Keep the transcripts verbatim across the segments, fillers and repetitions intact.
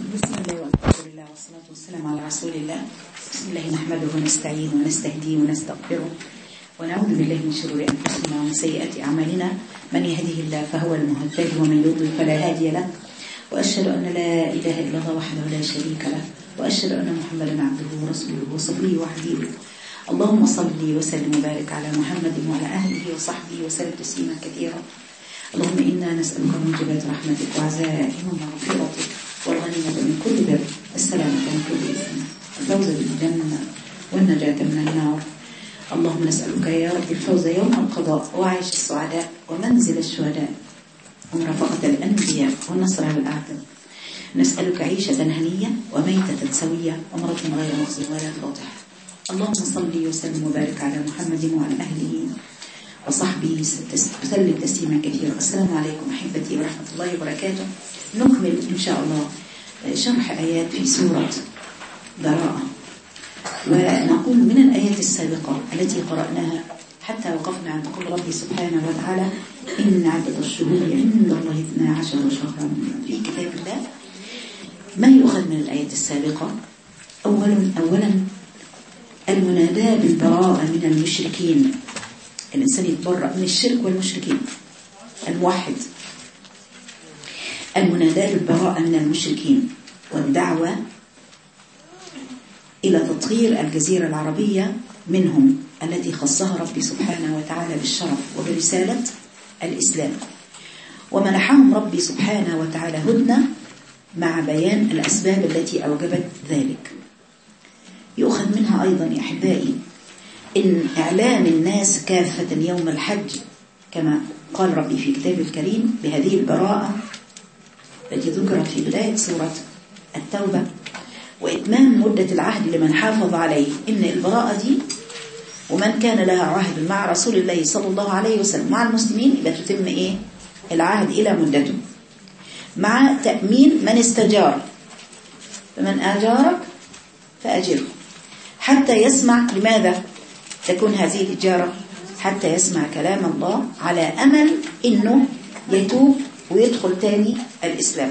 بسم الله والحمد لله والصلاة والسلام على رسول الله. بسم الله نحمده ونستعين ونستهديه ونستغفره ونعوذ بالله من شرور أنفسنا ومن سيئات أعمالنا. من يهده الله فهو المهتد ومن يضلل فلا هادي له، وأشهد أن لا إله إلا الله وحده لا شريك له، وأشهد أن محمدا عبده ورسوله وصفيه وحبيبه. اللهم صل وسلم وبارك على محمد وعلى أهله وصحبه وسلم تسليما كثيرا. اللهم إنا نسألك موجبات رحمتك وعزائم مغفرتك والغنيمة من كل بر، السلامة من كل إثم، الفوز بالجنة والنجاة من النار. اللهم نسألك يا رب الفوز يوم القضاء وعيش السعداء ومنزل الشهداء ومرافقة الأنبياء والنصر على الأعداء. نسألك عيشة هنية وميتة سوية ومرة غير مخزي ولا فاضح. اللهم صل وسلم وبارك على محمد وعلى أهله وصحبه وسلم تسليما كثيرا. السلام عليكم أحبتي ورحمة الله وبركاته. نكمل إن شاء الله شرح آيات في سورة براءة، ونقول من الآيات السابقة التي قرأناها حتى وقفنا عند قول ربي سبحانه وتعالى: إن عدد الشهور عند الله اثنا عشر شهرا في كتاب الله. ما يؤخذ من الآيات السابقة؟ أولا أولا المناداة بالبراءة من المشركين، الإنسان يتبرأ من الشرك والمشركين. الموحد المناداة بالبراءة من المشركين، والدعوة إلى تطهير الجزيرة العربية منهم التي خصها ربي سبحانه وتعالى بالشرف وبرسالة الإسلام، ومنحهم ربي سبحانه وتعالى هدنة مع بيان الأسباب التي أوجبت ذلك. يؤخذ منها أيضا يا أحبائي إن إعلام الناس كافة يوم الحج كما قال ربي في كتابه الكريم بهذه البراءة التي ذكرت في بداية سورة التوبة، وإتمام مدة العهد لمن حافظ عليه. إن البراءة دي ومن كان لها عهد مع رسول الله صلى الله عليه وسلم مع المسلمين يبقى تتم إيه؟ العهد إلى مدته، مع تأمين من استجار، فمن أجارك فأجره حتى يسمع. لماذا تكون هذه الإجارة؟ حتى يسمع كلام الله على أمل إنه يتوب ويدخل تاني الإسلام.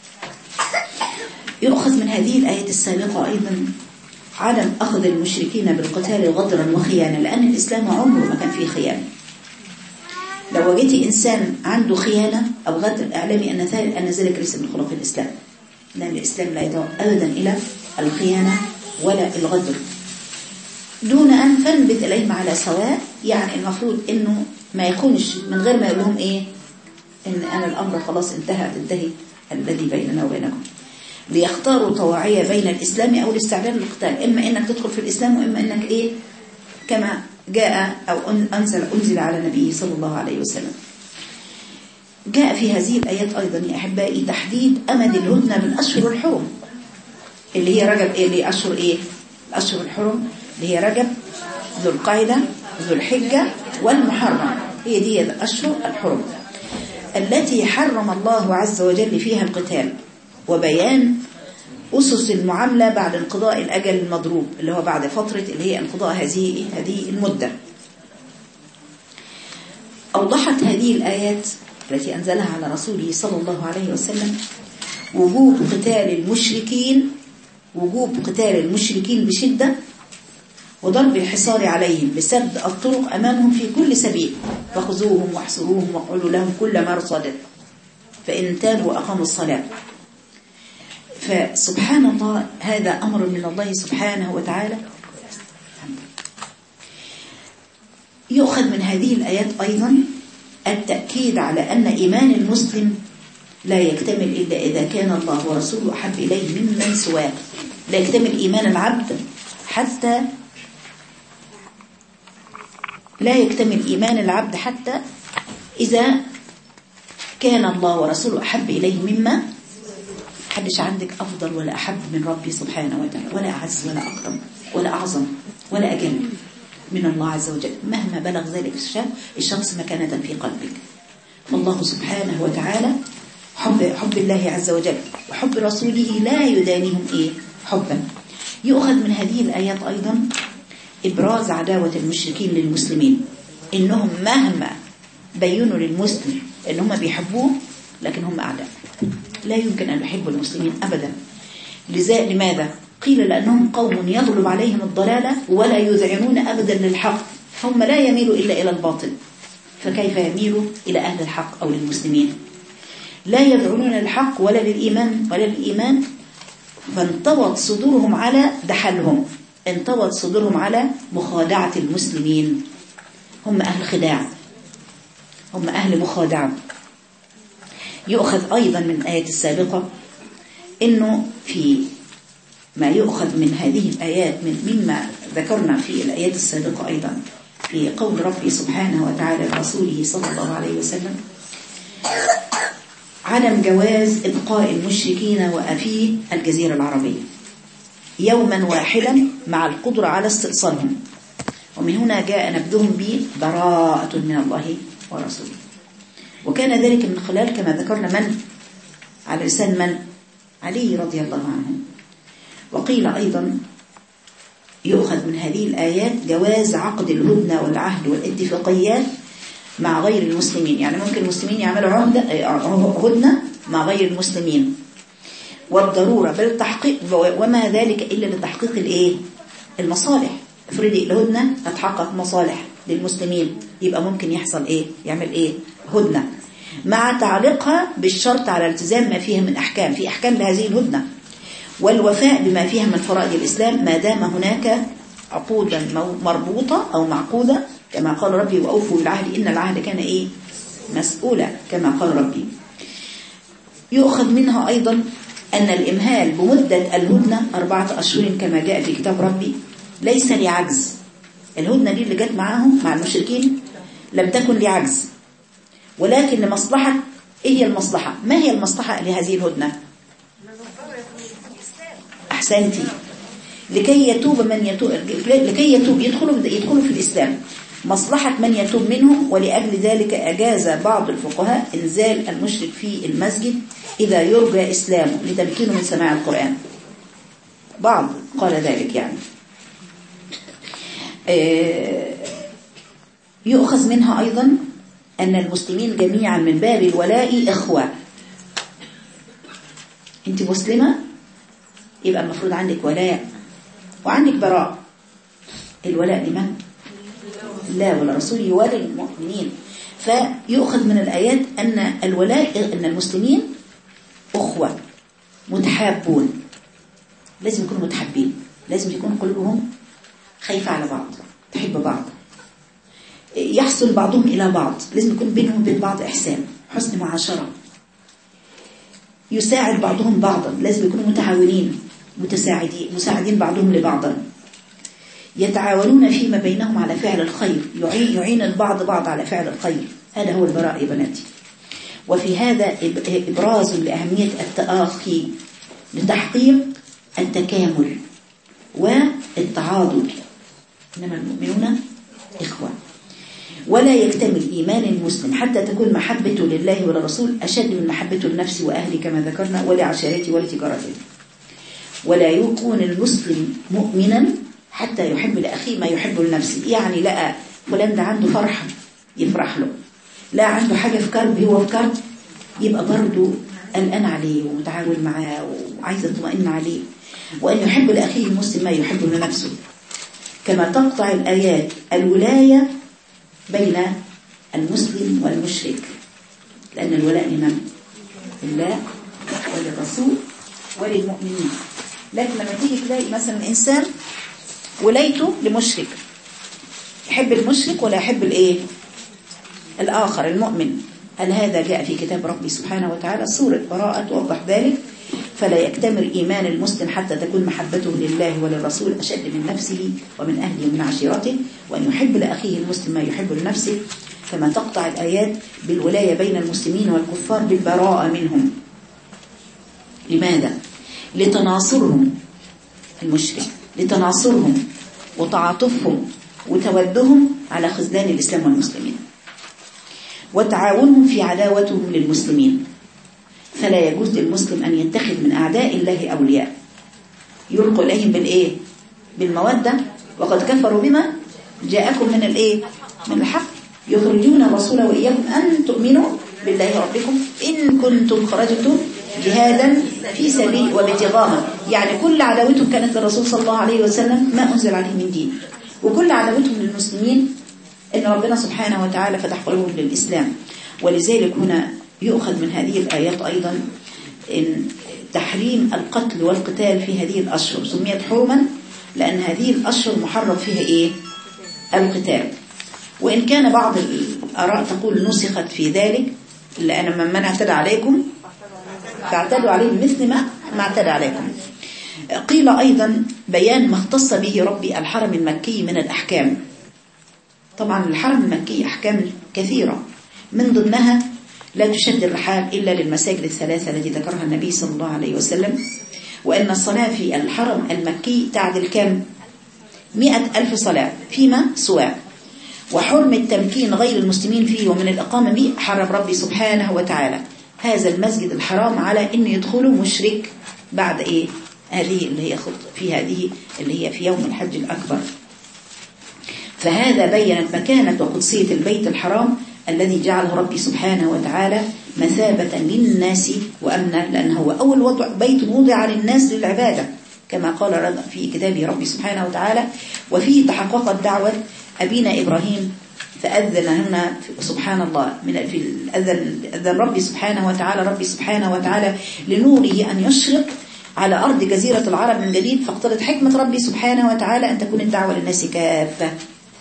يؤخذ من هذه الآية السابقة أيضا عدم أخذ المشركين بالقتال غدرا وخيانة، لأن الإسلام عمره ما كان فيه خيانة. لو وجدت إنسان عنده خيانة أو غدر اعلمي أن أن ذلك ليس من خلق الإسلام، لأن الإسلام لا يدعو أبدا إلى الخيانة ولا الغدر، دون أن تنبت إليهم على سواء. يعني المفروض إنه ما يكونش من غير ما يقول لهم إيه؟ إن أنا الأمر خلاص انتهى بالدهي الذي بيننا وبينكم، ليختاروا طواعية بين الإسلام أو الاستعداد للقتال، إما إنك تدخل في الإسلام وإما إنك إيه كما جاء أو أنزل أنزل على النبي صلى الله عليه وسلم. جاء في هذه الآيات أيضا يا أحبائي تحديد أمد الهدنة بالأشهر الحرم اللي هي رجب. إيه اللي أشهر إيه؟ الأشهر الحرم اللي هي رجب، ذو القعدة، ذو الحجة والمحرم. هي دي الأشهر الحرم التي حرم الله عز وجل فيها القتال، وبيان أسس المعاملة بعد انقضاء الأجل المضروب اللي هو بعد فترة اللي هي انقضاء هذه هذه المدة. أوضحت هذه الآيات التي أنزلها على رسوله صلى الله عليه وسلم وجوب قتال المشركين، وجوب قتال المشركين بشدة، وضرب الحصار عليهم بسد الطرق أمامهم في كل سبيل، فخذوهم واحصروهم واقعدوا لهم كل مرصد فإن تابوا وأقاموا الصلاة. فسبحان الله هذا أمر من الله سبحانه وتعالى. يؤخذ من هذه الآيات أيضا التأكيد على أن إيمان المسلم لا يكتمل إلا إذا كان الله ورسوله أحب إليه ممن سواه. لا يكتمل إيمان العبد حتى لا يكتمل إيمان العبد حتى إذا كان الله ورسوله أحب إليه مما حدش عندك أفضل ولا أحب من ربي سبحانه وتعالى، ولا أعز ولا أكرم ولا أعظم ولا أجل من الله عز وجل مهما بلغ ذلك الشخص مكانة في قلبك. فالله سبحانه وتعالى حب, حب الله عز وجل وحب رسوله لا يدانيهم إيه؟ حبا. يؤخذ من هذه الآيات أيضا إبراز عداوة المشركين للمسلمين، إنهم مهما بينوا للمسلم إنهم بيحبوه لكن هم أعداء، لا يمكن أن يحبوا المسلمين أبدا، لماذا؟ قيل لأنهم قوم يغلب عليهم الضلالة ولا يذعنون أبدا للحق، هم لا يميلوا إلا إلى الباطل، فكيف يميلوا إلى أهل الحق أو للمسلمين؟ لا يذعنون للحق ولا للإيمان ولا للإيمان فانطوت صدورهم على دحلهم، انطوت صدورهم على مخادعة المسلمين. هم أهل خداع، هم أهل مخادعة. يؤخذ أيضا من الآيات السابقة إنه في ما يؤخذ من هذه الآيات من مما ذكرنا في الآيات السابقة أيضا في قول ربي سبحانه وتعالى لرسوله صلى الله عليه وسلم عدم جواز إبقاء المشركين وأفيه الجزيرة العربية يوما واحدا مع القدرة على استئصالهم، ومن هنا جاء نبذهم ببراءة من الله ورسوله. وكان ذلك من خلال كما ذكرنا من على لسان من علي رضي الله عنه. وقيل أيضا يؤخذ من هذه الآيات جواز عقد الهدنة والعهد والاتفاقيات مع غير المسلمين، يعني ممكن المسلمين يعملوا هدنة مع غير المسلمين، والضرورة بالتحقيق وما ذلك إلا لتحقيق الإيه؟ المصالح. افرضي الهدنة هتحقق مصالح للمسلمين، يبقى ممكن يحصل إيه؟ يعمل إيه؟ هدنة مع تعليقها بالشرط على التزام ما فيها من أحكام، في أحكام لهذه الهدنة، والوفاء بما فيها من فرائض الإسلام ما دام هناك عقودا مربوطة أو معقودة، كما قال ربي وأوفوا بالعهد إن العهد كان إيه؟ مسؤولا، كما قال ربي. يؤخذ منها أيضا أن الإمهال بمدة الهدنة أربعة أشهر كما جاء في كتاب ربي ليس لعجز. الهدنة دي اللي جت معاهم مع المشركين لم تكن لعجز، ولكن لمصلحة. إيه هي المصلحة؟ ما هي المصلحة لهذه الهدنة؟ أحسنتي، لكي يتوب من يتوب، لكي يتوب يدخلوا يدخلوا في الإسلام، مصلحة من يتوب منهم. ولأجل ذلك أجاز بعض الفقهاء إنزال المشرك في المسجد إذا يرجى إسلامه لتمكينه من سماع القرآن. بعض قال ذلك يعني. يؤخذ منها أيضا أن المسلمين جميعا من باب الولاء إخوة. أنت مسلمة يبقى المفروض عندك ولاء وعندك براء. الولاء لمن؟ لا ولرسوله يوالي المؤمنين. فيؤخذ من الآيات أن الولاء أن المسلمين أخوة متحابون، لازم يكونوا متحابين، لازم يكون قلوبهم خايفة على بعض، تحب بعض، يحصل بعضهم إلى بعض، لازم يكون بينهم وبين بعض إحسان، حسن معاشرة، يساعد بعضهم بعضا، لازم يكونوا متعاونين متساعدين مساعدين بعضهم لبعضا، يتعاونون فيما بينهم على فعل الخير، يعين, يعين البعض بعض على فعل الخير. هذا هو البراء يا بناتي. وفي هذا إبراز لأهمية التآخي لتحقيق التكامل والتعاضد، إنما المؤمنون إخوة. ولا يكتمل إيمان المسلم حتى تكون محبته لله ولرسول أشد من محبته لنفسه وأهله كما ذكرنا ولعشيرته ولتجارته. ولا يكون المسلم مؤمنا حتى يحب لأخيه ما يحب لنفسه، يعني لقى فلان ده عنده فرحة يفرح له، لا عنده حاجة في كرب هو في كرب يبقى برضه قلقان عليه ومتعاون معاه وعايز يطمئن عليه. وأن يحب لأخيه المسلم ما يحب لنفسه، كما تقطع الآيات الولاية بين المسلم والمشرك، لأن الولاء لمن؟ لله وللرسول وللمؤمنين. لكن لما تيجي تلاقي مثلا إنسان ولايته لمشرك، يحب المشرك ولا يحب الايه الآخر المؤمن، هل هذا جاء في كتاب ربي سبحانه وتعالى؟ سورة براءة توضح ذلك. فلا يكتمل إيمان المسلم حتى تكون محبته لله وللرسول أشد من نفسه ومن أهله ومن عشيرته، وأن يحب لأخيه المسلم ما يحب لنفسه، كما تقطع الآيات بالولاية بين المسلمين والكفار بالبراءة منهم. لماذا؟ لتناصرهم المشرك، لتناصرهم وتعاطفهم وتودهم على خذلان الإسلام والمسلمين، وتعاونهم في عداوتهم للمسلمين. فلا يجوز للمسلم أن يتخذ من أعداء الله أولياء يلقوا إليهم بالإيه؟ بالمودة، وقد كفروا بما جاءكم من الإيه؟ من الحق، يخرجون الرسول وإياكم أن تؤمنوا بالله ربكم إن كنتم خرجتم جهادا في سبيل وابتغاء. يعني كل عداوتهم كانت للرسول صلى الله عليه وسلم ما أنزل عليه من دين، وكل عداوتهم للمسلمين إن ربنا سبحانه وتعالى فتح قلوبهم للإسلام. ولذلك هنا يؤخذ من هذه الآيات أيضا إن تحريم القتل والقتال في هذه الأشهر، سميت حرما لأن هذه الأشهر محرم فيها إيه؟ القتال. وإن كان بعض الآراء تقول نسخت في ذلك، لأن من اعتدى عليكم فاعتدوا عليه مثل ما ما اعتدى عليكم. قيل أيضا بيان ما اختص به ربي الحرم المكي من الأحكام. طبعا الحرم المكي أحكام كثيرة، من ضمنها لا تشد الرحال إلا للمساجد الثلاثة التي ذكرها النبي صلى الله عليه وسلم، وأن الصلاة في الحرم المكي تعدل كم؟ مئة ألف صلاة فيما سواه. وحرم التمكين غير المسلمين فيه ومن الإقامة به حرم ربي سبحانه وتعالى هذا المسجد الحرام على أن يدخله مشرك بعد إيه؟ هذه اللي هي في هذه اللي هي في يوم الحج الأكبر. فهذا بيّنت مكانة وقدسية البيت الحرام الذي جعله ربي سبحانه وتعالى مثابة للناس وأمنا، لأنه هو أول وضع بيت وضع للناس للعبادة كما قال في كتابه ربي سبحانه وتعالى. وفيه تحققت دعوة أبينا إبراهيم فأذن هنا سبحان الله من في الأذن أذن ربي سبحانه وتعالى ربي سبحانه وتعالى لنوره أن يشرق على أرض جزيرة العرب من جديد، فاقتضت حكمة ربي سبحانه وتعالى أن تكون الدعوة للناس كافة.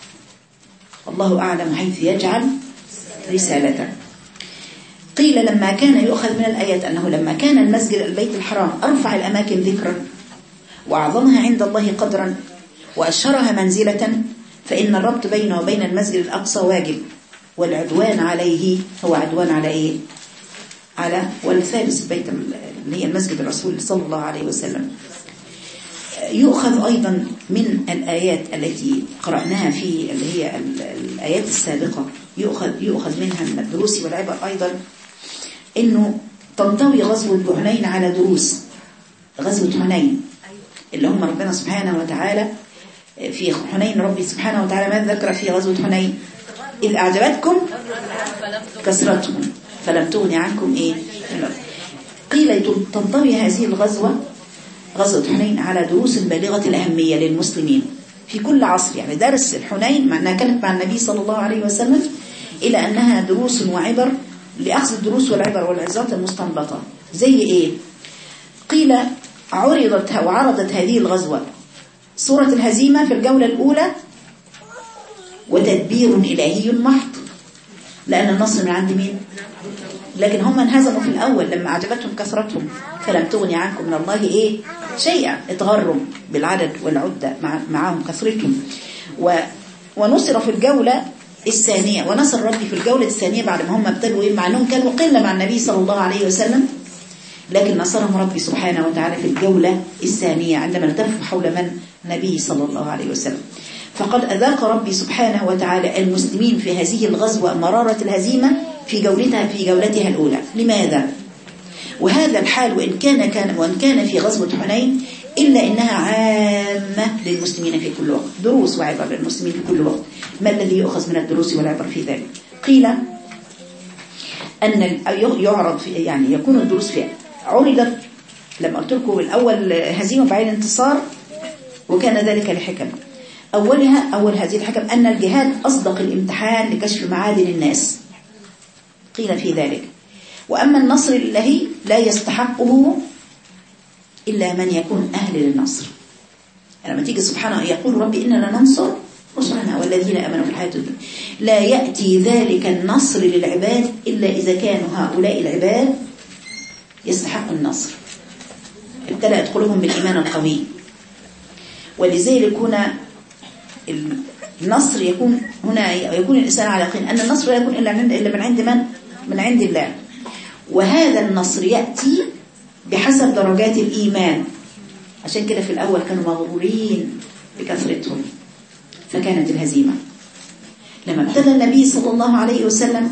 الله أعلم حيث يجعل رسالته. قيل لما كان يؤخذ من الآيات أنه لما كان المسجد البيت الحرام أرفع الأماكن ذكرا وأعظمها عند الله قدرا وأشهرها منزلة، فإن الربط بينه وبين المسجد الأقصى واجب، والعدوان عليه هو عدوان على إيه؟ على والثالث بيت اللي هي المسجد الرسول صلى الله عليه وسلم. يؤخذ أيضا من الآيات التي قرأناها في اللي هي الآيات السابقة، يؤخذ يؤخذ منها من الدروس والعبر أيضا إنه تنطوي غزوة حنين على دروس غزوة حنين اللي هم ربنا سبحانه وتعالى في حنين ربي سبحانه وتعالى ما ذكر في غزوة حنين إذ أعجبتكم كثرتكم فلم تغن عنكم إيه. قيل تنطوي هذه الغزوة غزوة حنين على دروس بالغة الأهمية للمسلمين في كل عصر. يعني درس الحنين مع أنها كانت مع النبي صلى الله عليه وسلم إلى أنها دروس وعبر لأخذ الدروس والعبر والعظات المستنبطة. زي إيه؟ قيل عرضت وعرضت هذه الغزوة سورة الهزيمة في الجولة الأولى وتدبير إلهي محض، لأن النصر من عند مين؟ لكن هم انهزموا في الأول لما أعجبتهم كثرتهم فلم تغني عنكم من الله إيه شيئا، اتغروا بالعدد والعدة مع معهم كثرتهم. و ونصر في الجولة الثانية، ونصر ربي في الجولة الثانية بعد ما هم ابتدوا إيه، مع أنهم كانوا قلة مع النبي صلى الله عليه وسلم، لكن نصرهم ربي سبحانه وتعالى في الجولة الثانية عندما التفوا حول من؟ النبي صلى الله عليه وسلم. فقد أذاق ربي سبحانه وتعالى المسلمين في هذه الغزوة مرارة الهزيمة في جولتها في جولتها الأولى. لماذا؟ وهذا الحال وإن كان كان وإن كان في غزوة حنين إلا إنها عامة للمسلمين في كل وقت، دروس وعبر للمسلمين في كل وقت. ما الذي يؤخذ من الدروس والعبر في ذلك؟ قيل أن يعرض في يعني يكون الدروس فيها عرضت لما قلت لكم الأول هزيمة بعين انتصار، وكان ذلك لحكم. أولها أول هذه الحكم أن الجهاد أصدق الامتحان لكشف معادن الناس، قيل في ذلك. وأما النصر الإلهي لا يستحقه إلا من يكون أهل للنصر. لما تيجي سبحانه يقول ربي إننا ننصر رسلنا والذين آمنوا في الحياة الدنيا، لا يأتي ذلك النصر للعباد إلا إذا كانوا هؤلاء العباد يستحقوا النصر، ابتلأت قلوبهم بالإيمان القوي. ولذلك هنا النصر يكون هنا يكون الإنسان على يقين أن النصر لا يكون إلا من إلا من عند من؟ من عند الله. وهذا النصر يأتي بحسب درجات الإيمان. عشان كده في الأول كانوا مغرورين بكثرتهم فكانت الهزيمة. لما ابتدى النبي صلى الله عليه وسلم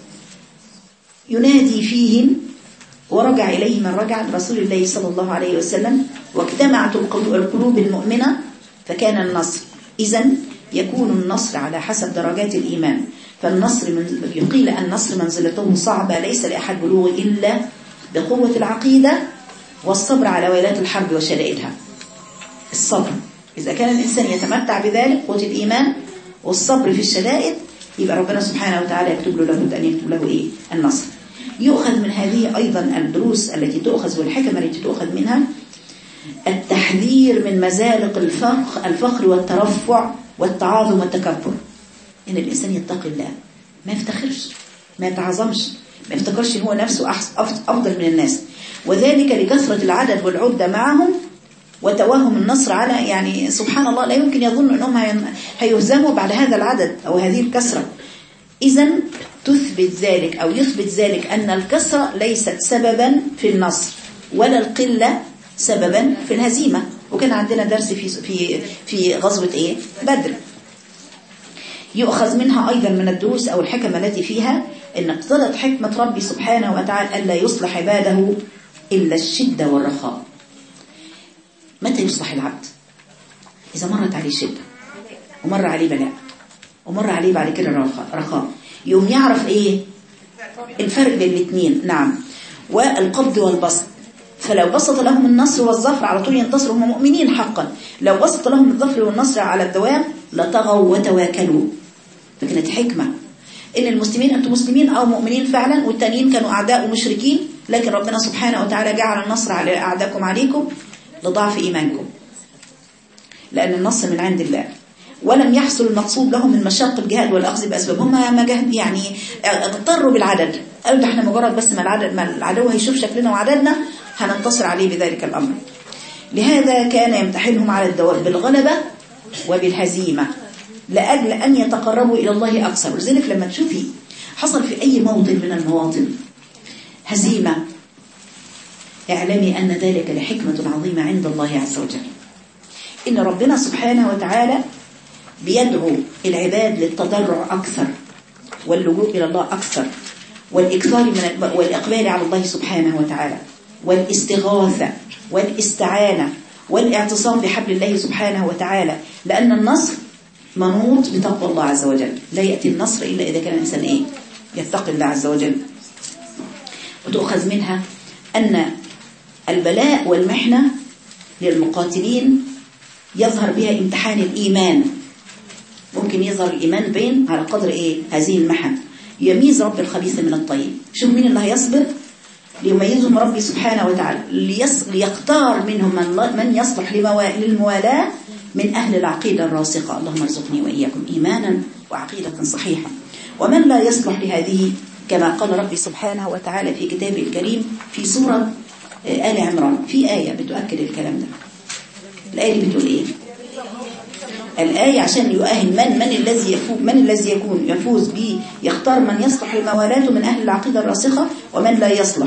ينادي فيهم ورجع إليه من رجع رسول الله صلى الله عليه وسلم واجتمعت القلوب المؤمنة فكان النصر. إذن يكون النصر على حسب درجات الإيمان، فالنصر من يقيل أن النصر منزلته صعبة ليس لأحد بلوغ إلا بقوة العقيدة والصبر على ويلات الحرب وشدائدها. الصبر إذا كان الإنسان يتمتع بذلك قوة الإيمان والصبر في الشدائد يبقى ربنا سبحانه وتعالى يكتب له لابد أن يكتب له إيه؟ النصر. يؤخذ من هذه أيضا الدروس التي تؤخذ والحكم التي تؤخذ منها التحذير من مزالق الفخر, الفخر والترفع والتعاظم والتكبر. إن الإنسان يتقي الله، ما يفتخرش، ما يتعظمش، ما يفتكرش هو نفسه أفضل من الناس، وذلك لكثرة العدد والعدة معهم وتوهم النصر على، يعني سبحان الله لا يمكن يظن أنهم هيهزموا بعد هذا العدد أو هذه الكثرة. إذن تثبت ذلك أو يثبت ذلك أن الكثرة ليست سببا في النصر ولا القلة سببا في الهزيمة. وكان عندنا درس في في في غزوة إيه؟ بدر. يؤخذ منها أيضا من الدروس أو الحكمة التي فيها أن اقتضت حكمة ربي سبحانه وتعالى ألا يصلح عباده إلا الشدة والرخاء. متى يصلح العبد؟ إذا مرت عليه شدة ومر عليه بلاء ومر عليه بعد كده رخاء، يوم يعرف إيه الفرق بين الاثنين. نعم، والقبض والبسط. فلو بسط لهم النصر والظفر على طول ينتصروا، هم مؤمنين حقا. لو بسط لهم الظفر والنصر على الدوام لطغوا وتواكلوا. فكانت حكمة إن المسلمين أنتم مسلمين أو مؤمنين فعلا، والتانيين كانوا أعداء ومشركين، لكن ربنا سبحانه وتعالى جعل النصر على أعداءكم عليكم لضعف إيمانكم، لأن النصر من عند الله. ولم يحصل المقصود لهم من مشاق الجهاد والأخذ بأسباب. هم ما جهد يعني اضطروا بالعدد، قالوا ده احنا مجرد بس ما العدد ما العدو هيشوف شكلنا وعددنا هننتصر عليه بذلك الأمر. لهذا كان يمتحنهم على الدوام بالغلبة وبالهزيمة لأجل أن يتقربوا إلى الله أكثر. ولذلك لما تشوفي حصل في أي موطن من المواطن هزيمة اعلمي أن ذلك لحكمة عظيمة عند الله عز وجل. إن ربنا سبحانه وتعالى بيدعو العباد للتضرع أكثر واللجوء إلى الله أكثر والإكثار من والإقبال على الله سبحانه وتعالى والاستغاثة والاستعانة والاعتصام بحبل الله سبحانه وتعالى، لأن النصر منوط بتقوى الله عز وجل. لا يأتي النصر إلا إذا كان الإنسان إيه؟ يتقي الله عز وجل. وتؤخذ منها أن البلاء والمحنة للمقاتلين يظهر بها امتحان الإيمان. ممكن يظهر الإيمان بين على قدر إيه؟ هذه المحن. يميز رب الخبيث من الطيب. شوف مين اللي هيصبر ليميزهم ربي سبحانه وتعالى، ليختار منهم من يصلح للموالاة من أهل العقيدة الراسخة. اللهم ارزقني وإياكم إيمانا وعقيدة صحيحة. ومن لا يصلح لهذه كما قال ربي سبحانه وتعالى في كتابه الكريم في سورة آل عمران، في آية بتؤكد الكلام ده. الآية اللي بتقول إيه؟ الآية عشان يؤهل من من الذي يفوز من الذي يكون يفوز به، يختار من يصلح لموالاته من أهل العقيدة الراسخة ومن لا يصلح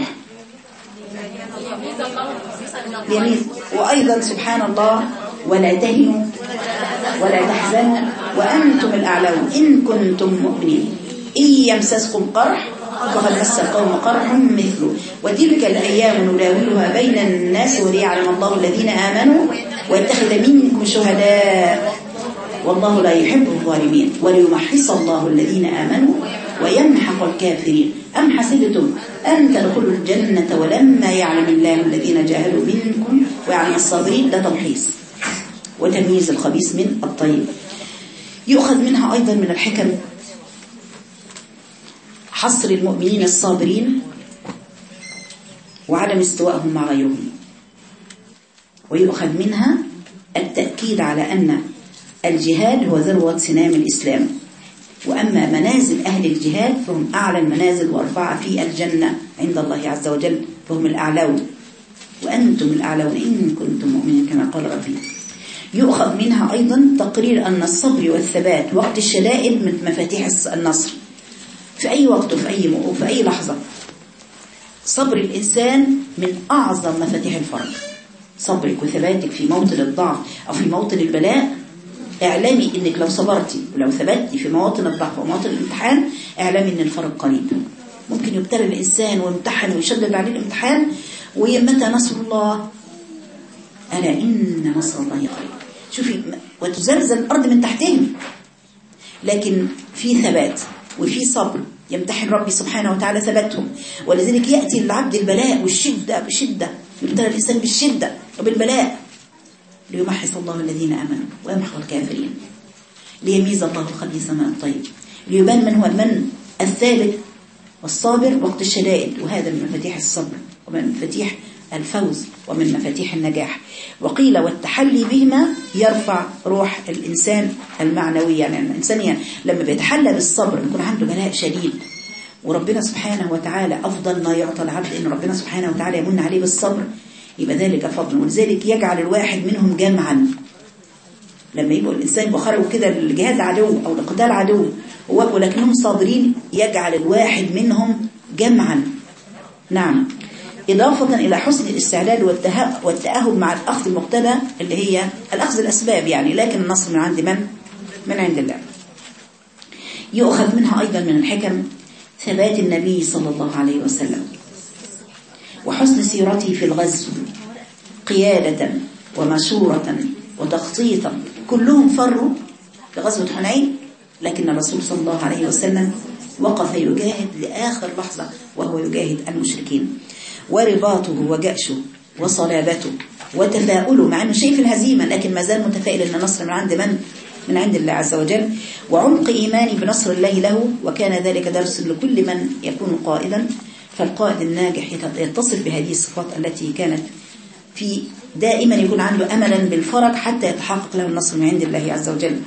يميز. وأيضا سبحان الله ولا تهنوا ولا تحزنوا وأنتم الأعلون إن كنتم مؤمنين إن يمسسكم قرح فقد مس القوم قرح مثله وتلك الأيام نداولها بين الناس وليعلم الله الذين آمنوا ويتخذ منكم شهداء والله لا يحب الظالمين وليمحص الله الذين آمنوا ويمحق الكافرين. أم حسبتم أن تدخلوا الجنة ولما يعلم الله الذين جاهدوا منكم ويعلم الصابرين؟ ده تمحيص وتمييز الخبيث من الطيب. يؤخذ منها أيضا من الحكم حصر المؤمنين الصابرين وعدم استوائهم مع غيرهم. ويؤخذ منها التأكيد على أن الجهاد هو ذروة سنام الإسلام، وأما منازل أهل الجهاد فهم أعلى المنازل وأرفع في الجنة عند الله عز وجل، فهم الأعلون وأنتم الأعلون إن كنتم مؤمنين كما قال ربي. يؤخذ منها أيضا تقرير أن الصبر والثبات وقت الشدائد من مفاتيح النصر في أي وقت وفي أي وفي أي لحظة. صبر الإنسان من أعظم مفاتيح الفرج. صبرك وثباتك في موطن الضعف أو في موطن البلاء، اعلمي إنك لو صبرتي ولو ثبتي في مواطن الضعف ومواطن الامتحان اعلمي إن الفرج قريب. ممكن يبتلى الإنسان ويمتحن ويشدد عليه الامتحان ومتى نصر الله؟ ألا إن نصر الله قريب. شوفي وتزلزل الأرض من تحتهم، لكن في ثبات وفي صبر يمتحن ربي سبحانه وتعالى ثبتهم. ولذلك يأتي للعبد البلاء والشدة بشدة، يبتلى الإنسان بالشدة وبالبلاء ليمحص الله الذين آمنوا ويمحق الكافرين، ليميز الله الخبيث من الطيب، ليبان من هو من الثابت والصابر وقت الشدائد. وهذا من مفاتيح الصبر ومن مفاتيح الفوز ومن مفاتيح النجاح. وقيل والتحلي بهما يرفع روح الإنسان المعنوية. يعني الإنسان لما بيتحلى بالصبر يكون عنده بلاء شديد، وربنا سبحانه وتعالى أفضل ما يعطى العبد إن ربنا سبحانه وتعالى يمن عليه بالصبر، يبقى ذلك فضل. ولذلك يجعل الواحد منهم جمعا. لما يبقى الإنسان بخرجوا كده لجهاد عدو أو لقتال عدو ولكنهم صابرين، يجعل الواحد منهم جمعا. نعم، إضافة إلى حسن الاستعداد والتأهب مع الأخذ المقتدى اللي هي الأخذ الأسباب يعني، لكن النصر من عند من؟ من عند الله. يؤخذ منها أيضا من الحكم ثبات النبي صلى الله عليه وسلم وحسن سيرته في الغزو قيادة ومشورة وتخطيطا. كلهم فروا في غزوة حنين، لكن الرسول صلى الله عليه وسلم وقف يجاهد لآخر لحظة وهو يجاهد المشركين. ورباطه وجأشه وصلابته وتفاؤله، مع أنه شايف الهزيمة لكن ما زال متفائل أن النصر من عند من؟ من عند الله عز وجل. وعمق إيماني بنصر الله له، وكان ذلك درس لكل من يكون قائدا. فالقائد الناجح يتصف بهذه الصفات التي كانت في دائما يكون عنده أملا بالفرج حتى يتحقق له النصر من عند الله عز وجل.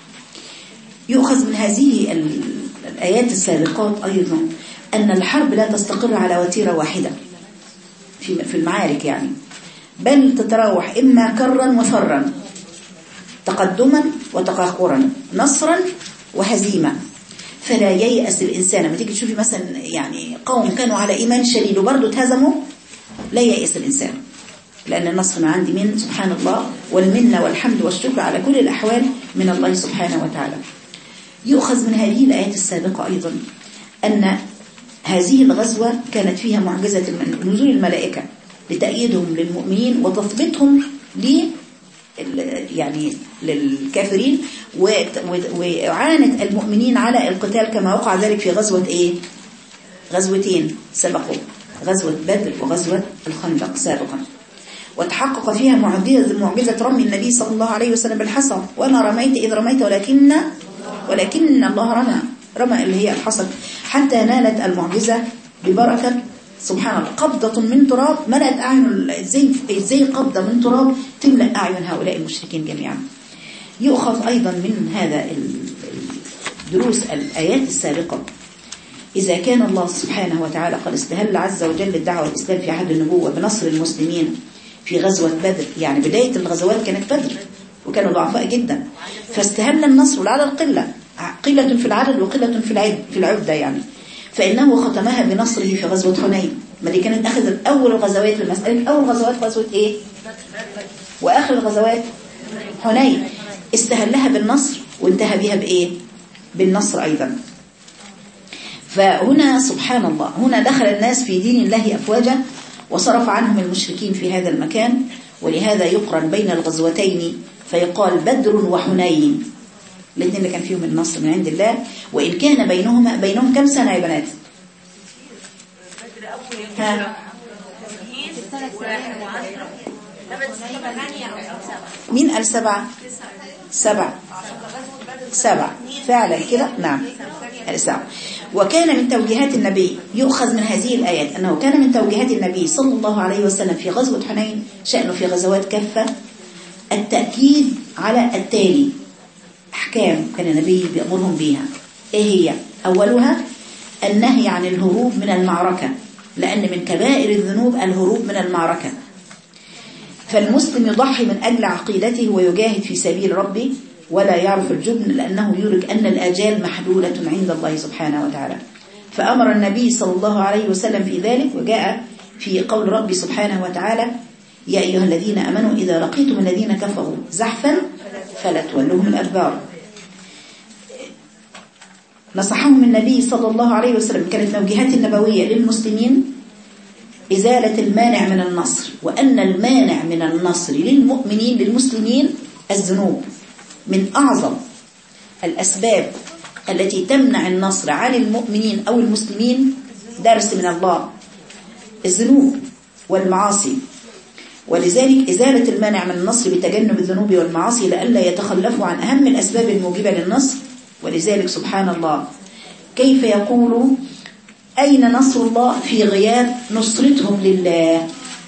يؤخذ من هذه الآيات السابقات أيضا أن الحرب لا تستقر على وتيرة واحدة في المعارك يعني، بل تتراوح إما كرا وفرا، تقدما وتقهقرا، نصرا وهزيمة. فلا ييأس الإنسان. لما تيجي تشوفي مثلا يعني قوم كانوا على إيمان شديد وبرضه اتهزموا، لا ييأس الإنسان، لأن النصر من عند من؟ سبحان الله، والمنة والحمد والشكر على كل الأحوال من الله سبحانه وتعالى. يؤخذ من هذه الآيات السابقة أيضا أن هذه الغزوة كانت فيها معجزة من نزول الملائكة لتأييدهم للمؤمنين وتثبيتهم ل يعني للكافرين، وإعانة المؤمنين على القتال كما وقع ذلك في غزوة إيه؟ غزوتين سبقوا، غزوة بدر وغزوة الخندق سابقا. وتحقق فيها معجزة, معجزة رمي النبي صلى الله عليه وسلم بالحصى، وما رميت إذ رميت ولكن ولكن الله رمى رمى اللي هي الحصى، حتى نالت المعجزة ببركة سبحان الله قبضة من تراب ملأت أعين، زي زي قبضة من تراب تملأ أعين هؤلاء المشركين جميعا. يؤخذ أيضا من هذا الدروس الآيات السابقة إذا كان الله سبحانه وتعالى قد استهل عز وجل الدعوة الإسلام في عهد النبوة بنصر المسلمين في غزوة بدر، يعني بداية الغزوات كانت بدر وكانوا ضعفاء جدا، فاستهل النصر على القلة، قلة في العدد وقلة في العد في العدة يعني، فإنه ختمها بنصره في غزوة حنين. ما دي كانت أخذت أول الغزوات المسألة، أول غزوات غزوة إيه؟ وآخر الغزوات حنين، استهلها بالنصر وانتهى بها بإيه؟ بالنصر أيضا. فهنا سبحان الله هنا دخل الناس في دين الله أفواجا وصرف عنهم المشركين في هذا المكان، ولهذا يقرن بين الغزوتين فيقال بدر وحنين، الاثنين اللي كان فيهم النصر من عند الله. وإن كان بينهما بينهم كم سنة يا بنات؟ ها؟ مين قال سبعة؟ سبعة سبعة فعلا كده، نعم سبعة. وكان من توجيهات النبي، يؤخذ من هذه الآيات أنه كان من توجيهات النبي صلى الله عليه وسلم في غزوة حنين شأنه في غزوات كافة التأكيد على التالي أحكام كان النبي بيأمرهم بها. إيه هي؟ أولها النهي عن الهروب من المعركة، لأن من كبائر الذنوب الهروب من المعركة. فالمسلم يضحي من أجل عقيدته ويجاهد في سبيل ربه ولا يعرف الجبن، لأنه يدرك أن الآجال محدودة عند الله سبحانه وتعالى. فأمر النبي صلى الله عليه وسلم في ذلك، وجاء في قول ربي سبحانه وتعالى يا أيها الذين أمنوا إذا لقيتم الذين كفروا زحفا فلا تولوهم الأدبار. نصحهم النبي صلى الله عليه وسلم، كانت توجيهات النبوية للمسلمين إزالة المانع من النصر، وأن المانع من النصر للمؤمنين للمسلمين الذنوب من أعظم الأسباب التي تمنع النصر عن المؤمنين أو المسلمين درس من الله: الذنوب والمعاصي. ولذلك إزالة المانع من النصر بتجنب الذنوب والمعاصي لئلا يتخلفوا عن أهم الأسباب الموجبة للنصر. ولذلك سبحان الله كيف يقول: أين نصر الله في غياب نصرتهم لله؟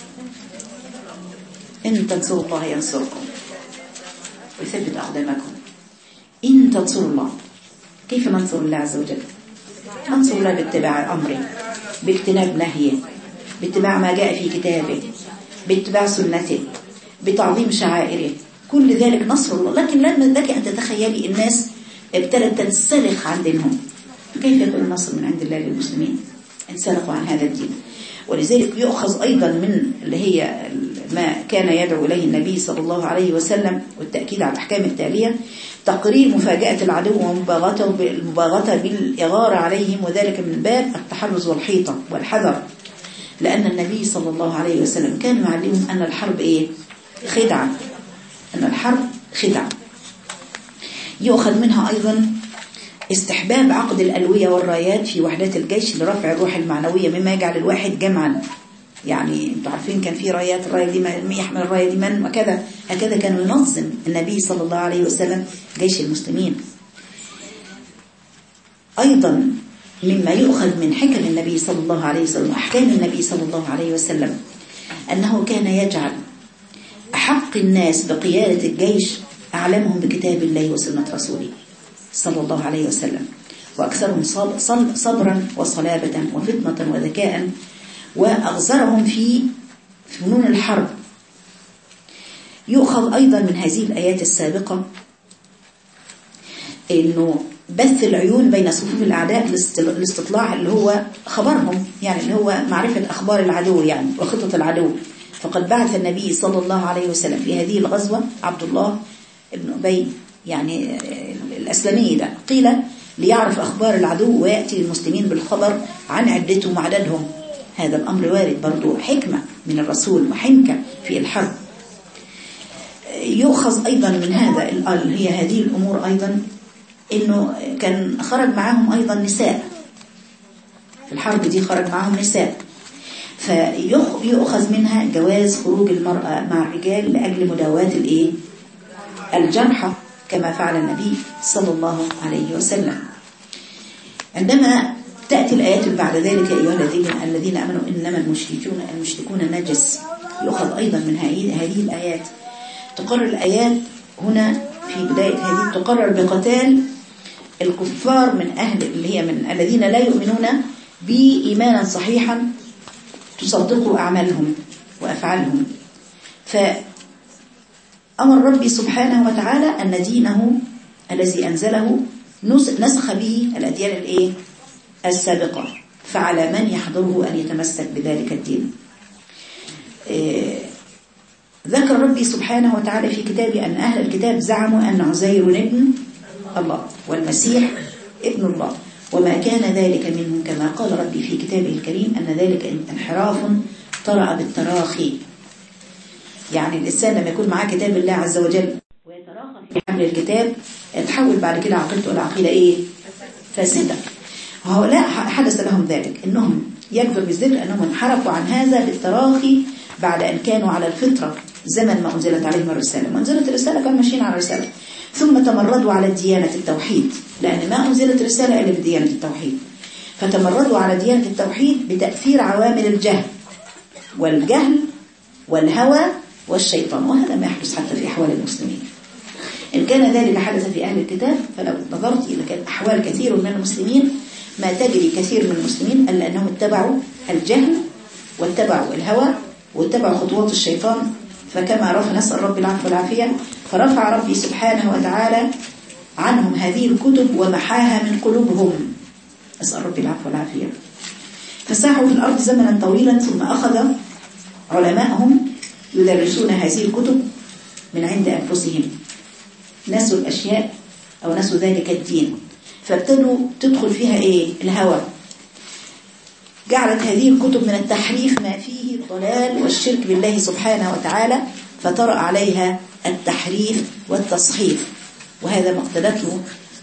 إن تنصروا الله ينصركم ويثبت أقدامكم. إن تنصروا الله، كيف ننصر الله عز وجل؟ ننصر الله باتباع أمره، باجتناب نهيه، باتباع ما جاء في كتابه، باتباع سنته، بتعظيم شعائره، كل ذلك نصر الله. لكن لن لك أن تتخيلي الناس ابتدت تنسلخ عن دينهم، كيف يكون النصر من عند الله للمسلمين؟ انسلخوا عن هذا الدين. ولذلك يؤخذ أيضا من اللي هي ما كان يدعو إليه النبي صلى الله عليه وسلم والتأكيد على الأحكام التالية: تقرير مفاجأة العدو ومباغته بالإغارة عليهم، وذلك من باب التحرز والحيطة والحذر، لأن النبي صلى الله عليه وسلم كان يعلمهم أن الحرب إيه؟ خدعة، أن الحرب خدعة. يؤخذ منها أيضا استحباب عقد الألوية والرايات في وحدات الجيش لرفع الروح المعنوية، مما يجعل الواحد جمعا. يعني انتوا عارفين كان في رايات، الراية دي من يحمل الراية دي من وكذا، هكذا كان ينظم النبي صلى الله عليه وسلم جيش المسلمين. أيضا مما يؤخذ من حكم النبي صلى الله عليه وسلم وأحكام النبي صلى الله عليه وسلم أنه كان يجعل أحق الناس بقيادة الجيش أعلمهم بكتاب الله وسنة رسوله صلى الله عليه وسلم، وأكثرهم صبرا وصلابة وفطنة وذكاء، وأغزرهم في فنون الحرب. يؤخذ أيضا من هذه الآيات السابقة أنه بث العيون بين صفوف الأعداء الاستطلاع، اللي هو خبرهم، يعني اللي هو معرفة أخبار العدو يعني وخطط العدو. فقد بعث النبي صلى الله عليه وسلم في هذه الغزوة عبد الله ابن أبي يعني الأسلمي ده، قيل ليعرف أخبار العدو ويأتي للمسلمين بالخبر عن عدتهم وعددهم. هذا الأمر وارد برضو، حكمة من الرسول وحنكة في الحرب. يؤخذ أيضا من هذا هي هذه الأمور أيضا إنه كان خرج معهم أيضا نساء في الحرب دي، خرج معهم نساء، فيؤخذ منها جواز خروج المرأة مع الرجال لأجل مداواة الإيه؟ الجرحى، كما فعل النبي صلى الله عليه وسلم. عندما تأتي الآيات بعد ذلك: أيها الذين الذين آمنوا إنما المشركون المشركون نجس، يؤخذ أيضا من هذه الآيات. تقرر الآيات هنا في بداية هذه تقرر بقتال الكفار من أهل اللي هي من الذين لا يؤمنون بإيمانا صحيحا تصدقوا أعمالهم وأفعالهم. فأمر ربي سبحانه وتعالى أن دينه الذي أنزله نسخ به الأديان الإيه؟ السابقة، فعلى من يحضره أن يتمسك بذلك الدين. إيه ذكر ربي سبحانه وتعالى في كتابه أن أهل الكتاب زعموا أن عزير ابن الله والمسيح ابن الله، وما كان ذلك منهم، كما قال ربي في كتابه الكريم أن ذلك انحراف طرأ بالتراخي. يعني الإنسان لما يكون معاه كتاب الله عز وجل ويتراخى في حمل الكتاب يتحول بعد كده عقيدته إلى عقيدة إيه؟ فاسدة. هؤلاء حدث لهم ذلك، إنهم يكذب بالذكر أنهم انحرفوا عن هذا بالتراخي بعد أن كانوا على الفطرة زمن ما أنزلت عليهم الرسالة. ما أنزلت الرسالة كانوا ماشيين على الرسالة، ثم تمردوا على ديانة التوحيد، لأن ما أنزلت رسالة إلا بديانة التوحيد، فتمردوا على ديانة التوحيد بتأثير عوامل الجهل والجهل والهوى والشيطان. وهذا ما يحدث حتى في أحوال المسلمين. إن كان ذلك حدث في أهل الكتاب، فلو نظرت إلى أحوال كثير من المسلمين ما تجري كثير من المسلمين إلا أنهم اتبعوا الجهل واتبعوا الهوى واتبعوا خطوات الشيطان. فكما رفع نسأل ربي العفو والعافية، فرفع ربي سبحانه وتعالى عنهم هذه الكتب ومحاها من قلوبهم، نسأل ربي العفو والعافية. فساحوا في الأرض زمنا طويلا، ثم أخذ علماءهم يدرسون هذه الكتب من عند أنفسهم، نسوا الأشياء أو نسوا ذلك الدين، فابتدوا تدخل فيها إيه؟ الهوى. جعلت هذه الكتب من التحريف ما فيه الضلال والشرك بالله سبحانه وتعالى، فطرأ عليها التحريف والتصحيف، وهذا ما اقتدته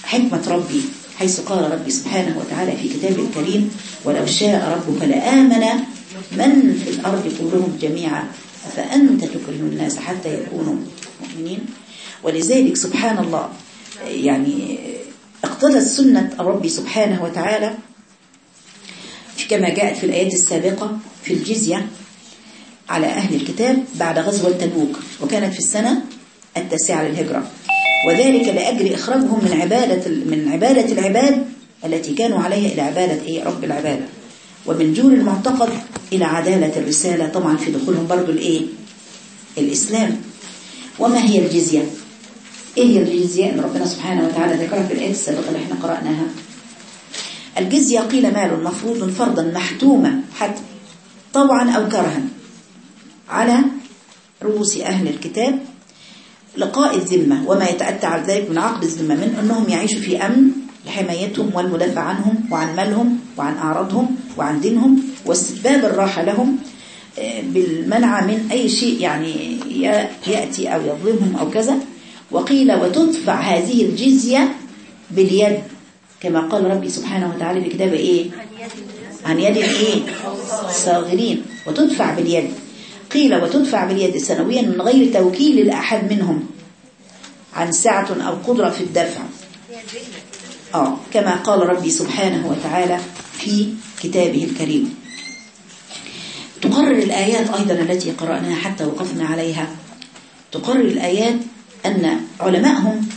حكمة ربي، حيث قال ربي سبحانه وتعالى في كتابه الكريم: ولو شاء ربك لآمن من في الأرض كلهم جميعا فأنت تكره الناس حتى يكونوا مؤمنين. ولذلك سبحان الله يعني اقتضت سنة ربي سبحانه وتعالى كما جاءت في الآيات السابقة في الجزية على أهل الكتاب بعد غزوة تبوك، وكانت في السنة التاسعة للهجرة، وذلك لأجل إخراجهم من عبادة من عبادة العباد التي كانوا عليها إلى عبادة إيه رب العبادة، ومن جور المعتقد إلى عدالة الرسالة، طبعا في دخولهم برضو الإيه الإسلام. وما هي الجزية؟ إيه هي الجزية اللي ربنا سبحانه وتعالى ذكرها في الآيات السابقة اللي احنا قرأناها؟ الجزية قيل مال مفروض فرضا محتوما حتى طوعا أو كرها على رؤوس أهل الكتاب لقاء الذمة، وما يتأتى على ذلك من عقد الذمة من أنهم يعيشوا في أمن لحمايتهم والمدافع عنهم وعن مالهم وعن أعراضهم وعن دينهم، واستتباب الراحة لهم بالمنع من أي شيء يعني يأتي أو يظلمهم أو كذا. وقيل وتدفع هذه الجزية باليد، كما قال ربي سبحانه وتعالى في كتابه إيه عن يد إيه صاغرين، وتدفع باليد. قيل وتدفع باليد سنويا من غير توكيل الأحد منهم عن سعة أو قدرة في الدفع، آه كما قال ربي سبحانه وتعالى في كتابه الكريم. تقرر الآيات أيضا التي قرأناها حتى وقفنا عليها، تقرر الآيات أن علماءهم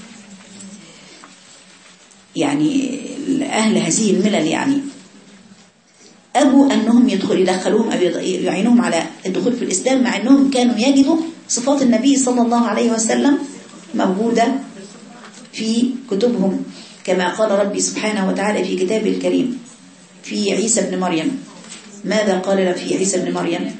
يعني أهل هذه الملل يعني أبوا أنهم يدخلوا يدخلوهم أو يعينوهم على الدخول في الإسلام، مع أنهم كانوا يجدوا صفات النبي صلى الله عليه وسلم موجودة في كتبهم، كما قال ربي سبحانه وتعالى في كتابه الكريم في عيسى بن مريم. ماذا قال في عيسى بن مريم؟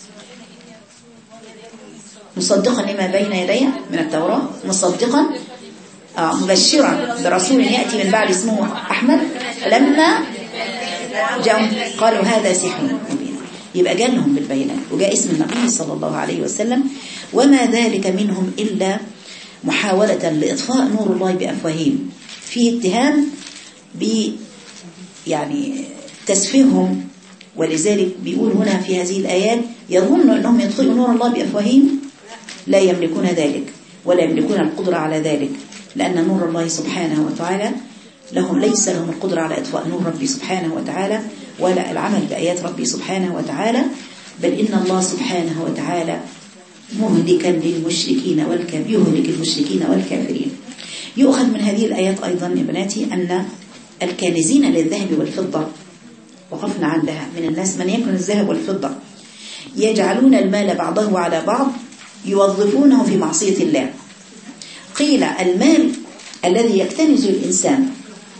مصدقا لما بين يديه من التوراة، مصدقا آه مبشرا برسول يأتي من بعد اسمه أحمد، لما جاءوا قالوا هذا سحر مبين. يبقى جاء لهم بالبينات وجاء اسم النبي صلى الله عليه وسلم، وما ذلك منهم إلا محاولة لإطفاء نور الله بأفواههم، في اتهام ب يعني تسفيههم. ولذلك بيقول هنا في هذه الآيات يظن أنهم يطفئوا نور الله بأفواههم، لا يملكون ذلك ولا يملكون القدرة على ذلك، لأن نور الله سبحانه وتعالى لهم ليس لهم القدرة على إطفاء نور ربي سبحانه وتعالى ولا العمل بآيات ربي سبحانه وتعالى، بل إن الله سبحانه وتعالى مهلكا للمشركين والكافرين، يهلك المشركين والكافرين. يؤخذ من هذه الآيات أيضا يا بناتي أن الكانزين للذهب والفضة، وقفنا عندها، من الناس من يكن الذهب والفضة يجعلون المال بعضه على بعض يوظفونه في معصية الله. قيل المال الذي يكتنز الإنسان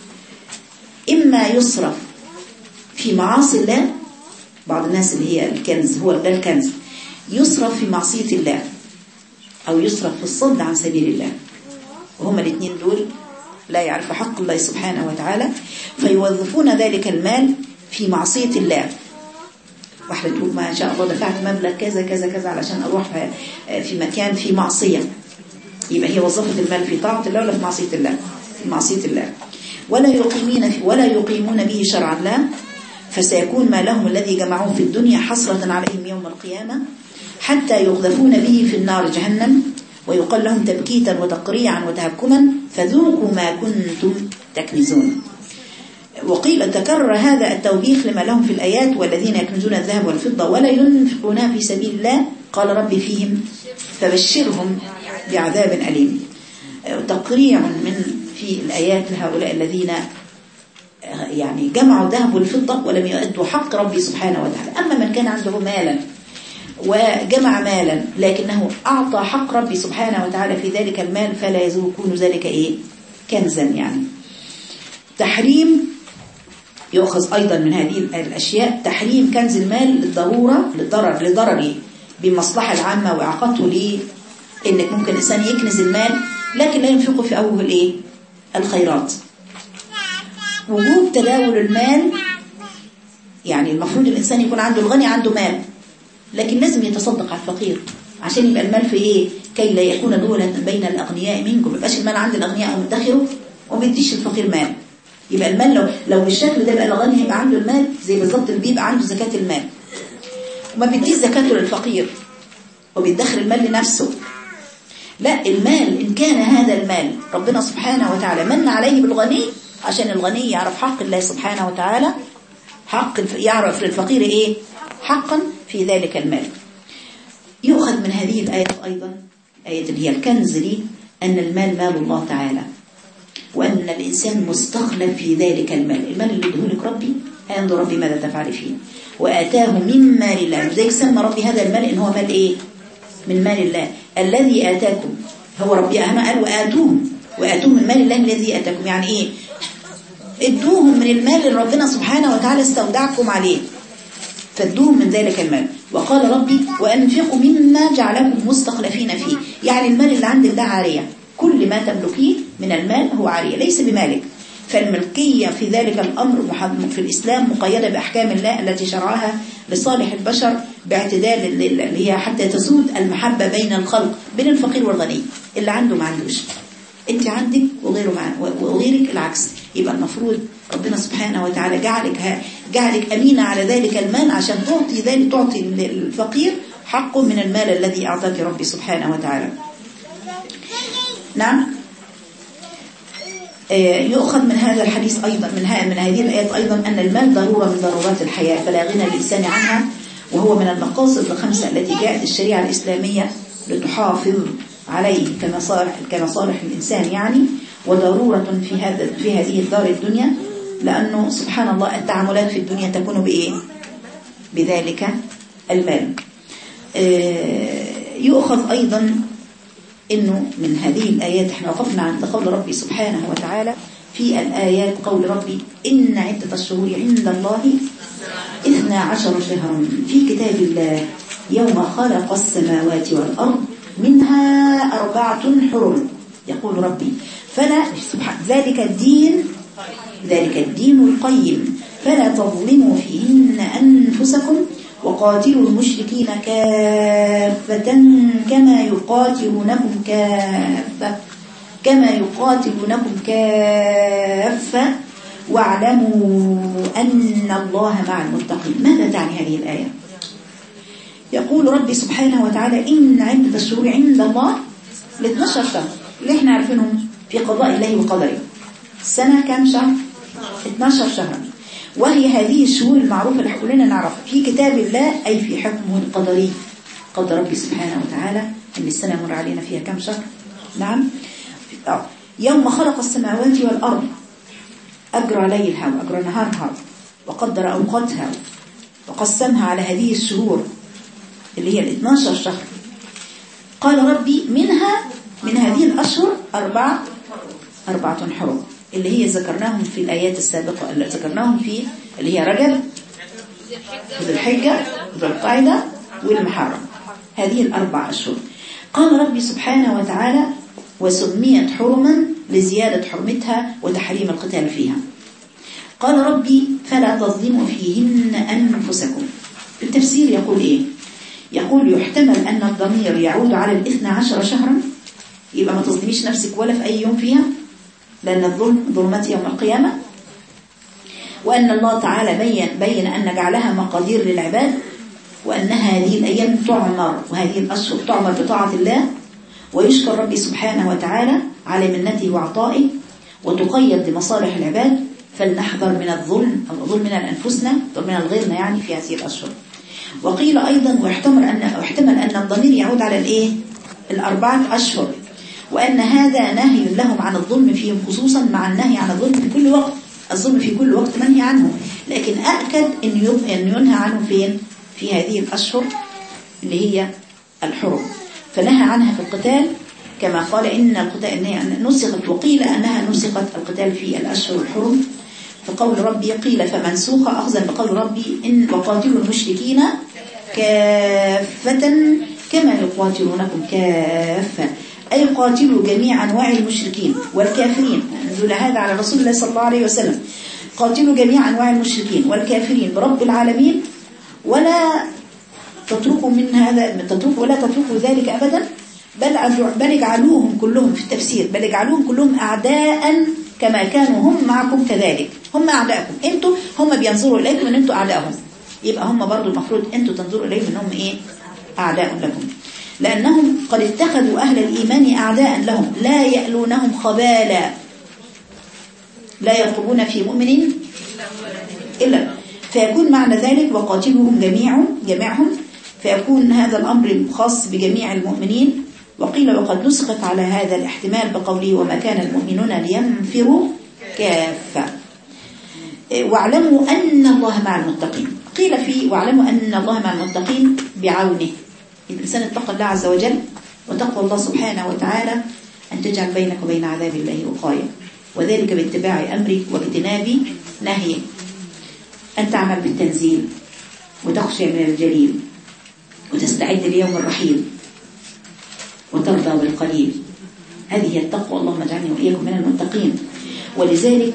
إما يصرف في معاصي الله، بعض الناس اللي هي الكنز هو ده الكنز يصرف في معصية الله، أو يصرف في الصد عن سبيل الله، وهما الاثنين دول لا يعرف حق الله سبحانه وتعالى، فيوظفون ذلك المال في معصية الله. واحدة تقول ما شاء الله دفعت مبلغ كذا كذا كذا علشان أروح في مكان في معصية، يبقى هي وظفت المال في طاعة الله ولا في معصية الله؟ في معصية الله. ولا يقيمون ولا يقيمون به شرع الله، فسيكون مالهم الذي جمعوه في الدنيا حسرة عليهم يوم القيامة، حتى يقذفون به في النار جهنم، ويقال لهم تبكيتا وتقريعا وتهكما فذوقوا ما كنتم تكنزون. وقيل تكرر هذا التوبيخ لما لهم في الآيات: والذين يكنزون الذهب والفضة ولا ينفقونها في سبيل الله قال ربي فيهم فبشرهم بعذاب أليم. تقريع من في الآيات لهؤلاء الذين يعني جمعوا الذهب والفضة ولم يؤدوا حق ربي سبحانه وتعالى. أما من كان عنده مالا وجمع مالا لكنه أعطى حق ربي سبحانه وتعالى في ذلك المال فلا يكون ذلك إيه كنزا. يعني تحريم يؤخذ أيضا من هذه الأشياء تحريم كنز المال للضرورة للضرر لضرره بالمصلحة العامة وإعاقته ليه، إنك ممكن الإنسان يكنز المال لكن لا ينفقه في أوجه الإيه الخيرات. وجوب تداول المال، يعني المفروض الإنسان يكون عنده الغني عنده مال لكن لازم يتصدق على الفقير عشان يبقى المال في إيه كي لا يكون دولة بين الأغنياء منكم، ما يبقاش المال عند الأغنياء ومدخره وما بيديش الفقير مال. يبقى المال لو لو بالشكل ده بقى الغني هيبقى عنده المال زي بالظبط اللي بيبقى عنده زكاة المال، وما بيديش زكاته للفقير وبيدخر المال لنفسه. لا، المال إن كان هذا المال ربنا سبحانه وتعالى من عليه بالغني عشان الغني يعرف حق الله سبحانه وتعالى، حق يعرف للفقير إيه حقا في ذلك المال. يؤخذ من هذه الآية أيضا آية اللي هي الكنز دي أن المال مال الله تعالى، وأن الإنسان مستخلف في ذلك المال. المال اللي يدهولك ربي هينظر ربي ماذا تفعل فيه، وآتاه من مال الله. زي سمى ربي هذا المال إن هو مال إيه؟ من مال الله الذي آتاكم. هو ربي أهم قال وآتوهم وآتوهم من مال الله الذي آتاكم. يعني إيه؟ ادوهم من المال اللي ربنا سبحانه وتعالى استودعكم عليه، فادوهم من ذلك المال. وقال ربي وأنفقوا مما جعلكم مستخلفين فيه. يعني المال اللي عندك ده عارية، كل ما تملكيه من المال هو عارية ليس بمالك. فالملكية في ذلك الأمر في الإسلام مقيدة بأحكام الله التي شرعها لصالح البشر باعتدال اللي هي حتى تسود المحبة بين الخلق، بين الفقير والغني. اللي عنده ما عندوش، انت عندك وغيره مع وغيرك العكس. يبقى المفروض ربنا سبحانه وتعالى جعلك جعلك أمينة على ذلك المال عشان تعطي ذلك تعطي الفقير حقه من المال الذي أعطاك ربي سبحانه وتعالى. نعم. يؤخذ من هذا الحديث أيضا من من هذه الآيات أيضا أن المال ضرورة من ضرورات الحياة، فلا غنى للإنسان عنها، وهو من المقاصد الخمسة التي جاءت الشريعة الإسلامية لتحافظ عليه كمصالح كمصالح الإنسان يعني، وضرورة في هذا في هذه الدار الدنيا، لأنه سبحان الله التعاملات في الدنيا تكون بإيه؟ بذلك المال. يؤخذ أيضا إنه من هذه الآيات احنا وقفنا عند قول ربي سبحانه وتعالى في الآيات قول ربي إن عدة الشهور عند الله اثنا عشر شهرا في كتاب الله يوم خلق السماوات والأرض منها أربعة حرم. يقول ربي فلا ذلك الدين ذلك الدين القيم فلا تظلموا فيهن أنفسكم وقاتلوا المشركين كافة كما يقاتلونكم كافة كما يقاتلونكم كافة واعلموا أن الله مع المتقين. ماذا تعني هذه الآية؟ يقول ربي سبحانه وتعالى إن عدة الشهور عند الله الاثني عشر شهر اللي احنا عارفينهم في قضاء الله وقدره. السنة كم شهر؟ اثني عشر شهرا، وهي هذه الشهور المعروفة اللي كلنا نعرفها في كتاب الله أي في حكمه القدري. قدر ربي سبحانه وتعالى أن السنة مر علينا فيها كم شهر؟ نعم. يوم خلق السماوات والأرض أجرى ليلها وأجرى نهارها وقدر أوقاتها وقسمها على هذه الشهور اللي هي الاثني عشر شهر. قال ربي منها من هذه الأشهر أربعة أربعة حرم اللي هي ذكرناهم في الآيات السابقة اللي ذكرناهم في اللي هي رجب ذو الحجة ذو القعدة والمحرم. هذه الأربع أشهر قال ربي سبحانه وتعالى وسميت حرما لزيادة حرمتها وتحريم القتال فيها. قال ربي فلا تظلموا فيهن أنفسكم. التفسير يقول إيه؟ يقول يحتمل أن الضمير يعود على الاثنى عشر شهرا، يبقى ما تظلميش نفسك ولا في أي يوم فيها لأن الظلم ظلمات يوم القيامة، وأن الله تعالى بين, بين أن جعلها مقادير للعباد، وأن هذه الأيام تعمر وهذه الأشهر تعمر بطاعة الله، ويشكر ربي سبحانه وتعالى على منته وعطائه، وتقيد بمصالح العباد. فلنحذر من الظلم أو الظلم من أنفسنا ومن الغيرنا يعني في هذه الأشهر. وقيل أيضا واحتمل أن, واحتمل أن الضمير يعود على الإيه؟ الأربعة أشهر، وأن هذا نهي لهم عن الظلم فيهم خصوصا مع النهي عن الظلم في كل وقت. الظلم في كل وقت منهي عنه، لكن أكد أن ينهى عنه فين؟ في هذه الأشهر اللي هي الحرم. فنهى عنها في القتال كما قال إن القتال نسخت، وقيل أنها نسخت القتال في الأشهر الحرم. فقول ربي قيل فمنسوخ أخذا بقول ربي إن وقاتلوا المشركين كافة كما يقاتلونكم كافة، أي قاتلوا جميع أنواع المشركين والكافرين. نزل هذا على رسول الله صلى الله عليه وسلم. قاتلوا جميع أنواع المشركين والكافرين برب العالمين، ولا تتركوا من هذا تتركوا ولا تتركوا ذلك أبدا، بل بل اجعلوهم كلهم في التفسير بل اجعلوهم كلهم أعداء كما كانوا هم معكم كذلك. هم أعداءكم، أنتوا هم بينظروا إليكم أن أنتوا أعداءهم، يبقى هم برضو المفروض أنتوا تنظروا إليهم أنهم إيه؟ أعداء لكم، لأنهم قد اتخذوا أهل الإيمان أعداء لهم لا يألونهم خبالا لا يرقبون في مؤمن إلا. فيكون معنى ذلك وقاتلهم جميع جميعهم، فيكون هذا الأمر خاص بجميع المؤمنين. وقيل وقد نسقط على هذا الاحتمال بقوله وما كان المؤمنون لينفروا كافة. واعلموا أن الله مع المتقين. قيل فيه واعلموا أن الله مع المتقين بعونه. الإنسان اتقى الله عز وجل، وتقوى الله سبحانه وتعالى أن تجعل بينك وبين عذاب الله وقاية، وذلك باتباع أمرك واجتناب نهيه. أن تعمل بالتنزيل وتخشى من الجليل وتستعد ليوم الرحيل وترضى بالقليل. هذه هي التقوى. اللهم اجعلني وإياكم من المتقين. ولذلك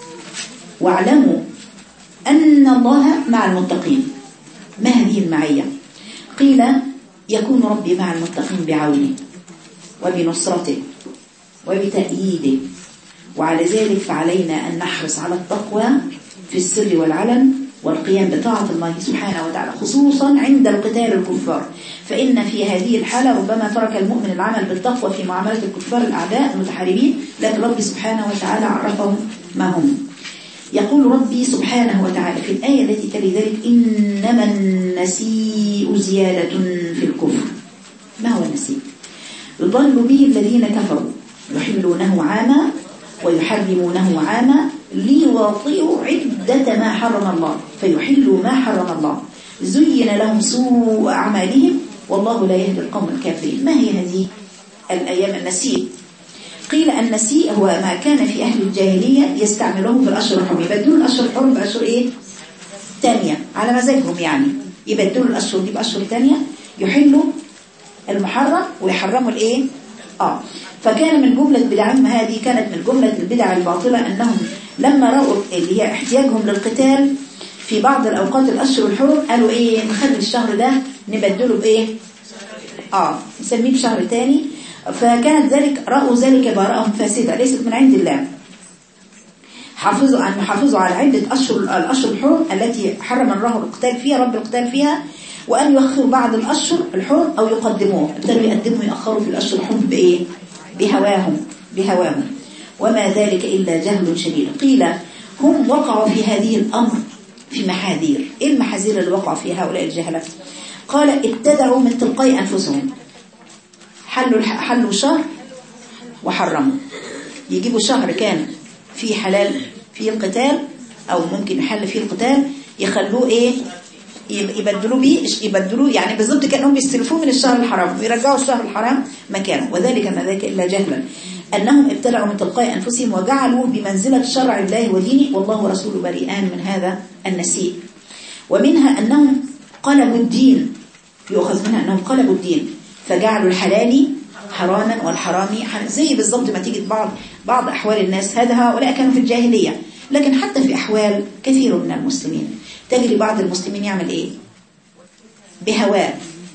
واعلموا أن الله مع المتقين. ما هذه المعية؟ قيل يكون ربي مع المتقين بعونه وبنصرته وبتأييده. وعلى ذلك فعلينا أن نحرص على التقوى في السر والعلن والقيام بطاعة الله سبحانه وتعالى، خصوصا عند القتال الكفار، فإن في هذه الحالة ربما ترك المؤمن العمل بالتقوى في معاملة الكفار الأعداء المتحاربين، لكن ربي سبحانه وتعالى عرفهم ما هم. يقول ربي سبحانه وتعالى في الآية التي تلي ذلك إنما النسيء زيادة في الكفر. ما هو النسيء؟ يضل به الذين كفروا يحلونه عاما ويحرمونه عاما ليواطئوا عدة ما حرم الله فيحلوا ما حرم الله زين لهم سوء أعمالهم والله لا يهدي القوم الكافرين. ما هي هذه الأيام النسيء؟ قيل النسيء هو ما كان في أهل الجاهلية يستعملوه في الأشهر الحرم، يبدلوا الأشهر الحرم بأشهر إيه؟ تانية على مزاجهم، يعني يبدلوا الأشهر دي بأشهر تانية، يحلوا المحرم ويحرموا الإيه؟ آه فكان من جملة بدعهم هذه، كانت من جملة البدع الباطلة أنهم لما رأوا اللي هي احتياجهم للقتال في بعض الأوقات الأشهر الحرم قالوا إيه؟ نخلي الشهر ده نبدله بإيه؟ آه نسميه بشهر تاني. فكانت ذلك رأوا ذلك براءهم فاسدة ليست من عند الله. حافظوا أن يحافظوا على عدة أشهر الأشهر الحرم التي حرم الله القتال فيها، رب القتال فيها، وأن يؤخروا بعض الأشهر الحرم أو يقدموه، ابتدوا يقدموا يأخروا في الأشهر الحرم بإيه؟ بهواهم بهواهم وما ذلك إلا جهل شديد. قيل هم وقعوا في هذه الأمر في محاذير. إيه المحاذير اللي وقعوا فيها هؤلاء الجهلة؟ قال ابتدعوا من تلقاء أنفسهم، حلوا حلوا شهر وحرموا، يجيبوا شهر كان فيه حلال فيه القتال أو ممكن يحل فيه القتال يخلوه إيه؟ يبدلوا بيه يبدلوا يعني بالضبط كأنهم يستلفوه من الشهر الحرام ويرجعوا الشهر الحرام مكانه، وذلك ما ذاك إلا جهلا أنهم ابتدعوا من تلقاء أنفسهم وجعلوا بمنزلة شرع الله ودينه والله ورسوله بريئان من هذا النسيء. ومنها أنهم قلبوا الدين، يؤخذ منها أنهم قلبوا الدين فجعلوا الحلال حراما والحرام زي بالضبط ما تيجي بعض بعض أحوال الناس. هذا هؤلاء كانوا في الجاهلية، لكن حتى في أحوال كثير من المسلمين تجري بعض المسلمين يعمل إيه؟ بهواه،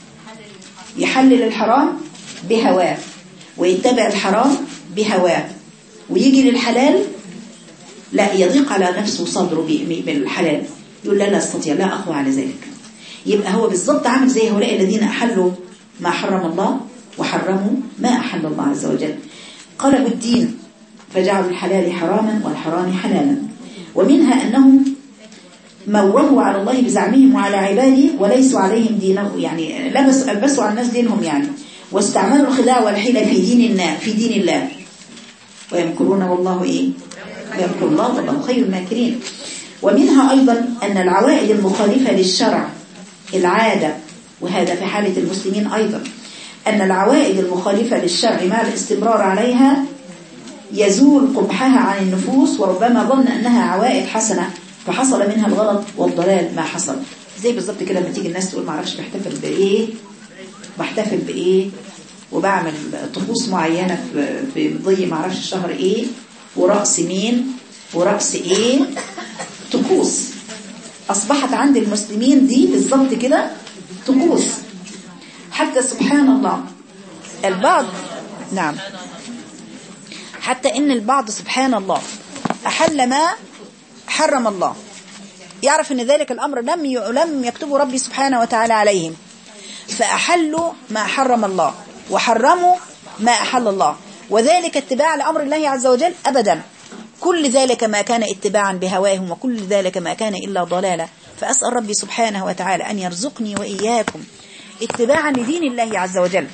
يحلل الحرام بهواه ويتبع الحرام بهواه، ويجي للحلال لا يضيق على نفسه صدره بالحلال، يقول لا لا استطيع لا أقوى على ذلك. يبقى هو بالضبط عامل زي هؤلاء الذين أحلوا ما حرم الله وحرموا ما أحل الله عز وجل، قلبوا الدين فجعلوا الحلال حراما والحرام حلالا. ومنها أنهم موهوا على الله بزعمهم وعلى عباده وليسوا عليهم دينه، يعني لبس ألبسوا على الناس دينهم يعني، واستعملوا الخداع والحيلة في دين الله في دين الله ويمكرون والله إيه؟ ويمكر الله والله خير الماكرين. ومنها أيضا أن العوائد المخالفة للشرع العادة، وهذا في حالة المسلمين أيضا، أن العوائد المخالفة للشرع مع الاستمرار عليها يزول قبحها عن النفوس، وربما ظن أنها عوائد حسنة فحصل منها الغلط والضلال ما حصل. زي بالضبط كده لما تيجي الناس تقول معرفش بحتفل بإيه بحتفل بإيه وبعمل طقوس معينة في ضي معرفش شهر إيه ورأس مين ورأس إيه، طقوس أصبحت عند المسلمين دي بالضبط كده طقوس. حتى سبحان الله البعض نعم حتى إن البعض سبحان الله أحل ما حرم الله، يعرف أن ذلك الأمر لم لم يكتبه ربي سبحانه وتعالى عليهم، فأحلوا ما حرم الله وحرموا ما أحل الله، وذلك اتباع لأمر الله عز وجل أبدا. كل ذلك ما كان اتباعا بهواهم، وكل ذلك ما كان إلا ضلالا. فأسأل ربي سبحانه وتعالى أن يرزقني وإياكم اتباعا لدين الله عز وجل،